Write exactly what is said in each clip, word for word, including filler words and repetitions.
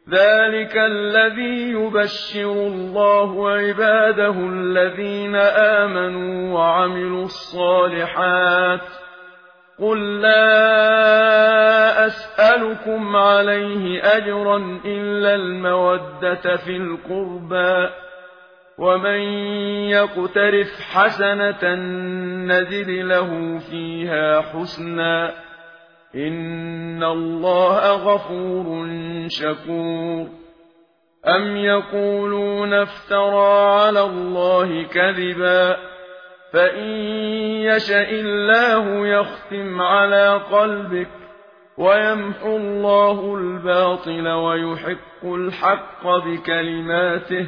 ذلك الذي يبشر الله عباده الذين آمنوا وعملوا الصالحات قل لا أسألكم عليه أجرا إلا المودة في القربى ومن يقترف حسنة نزد له فيها حسنا إن الله غفور شكور أم يقولون افترى على الله كذبا فإن يشأ الله يختم على قلبك ويمحو الله الباطل ويحق الحق بكلماته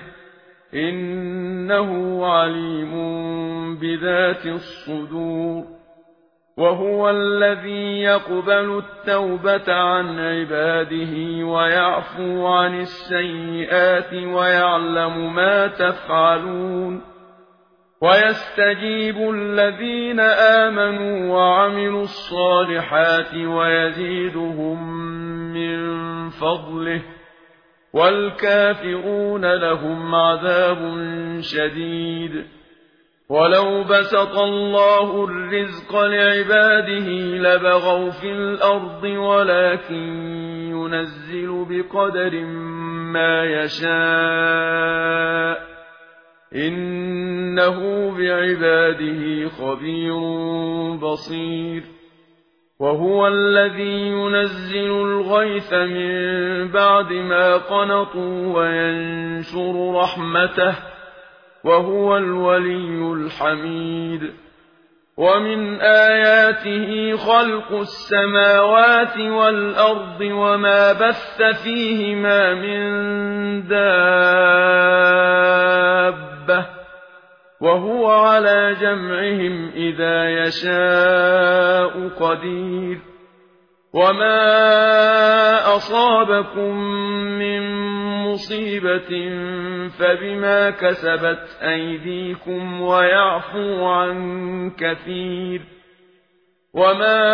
إنه عليم بذات الصدور وهو الذي يقبل التوبة عن عباده ويعفو عن السيئات ويعلم ما تفعلون ويستجيب الذين آمنوا وعملوا الصالحات ويزيدهم من فضله والكافرون لهم عذاب شديد ولو بسط الله الرزق لعباده لبغوا في الأرض ولكن ينزل بقدر ما يشاء إنه بعباده خبير بصير وهو الذي ينزل الغيث من بعد ما قنطوا وينشر رحمته وهو الولي الحميد ومن آياته خلق السماوات والأرض وما بث فيهما من دابة وهو على جمعهم إذا يشاء قدير وما أصابكم من مصيبة فبما كسبت أيديكم ويعفو عن كثير وما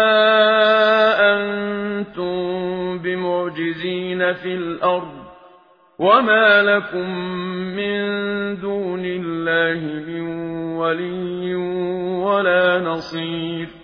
أنتم بمعجزين في الأرض وما لكم من دون الله من ولي ولا نصير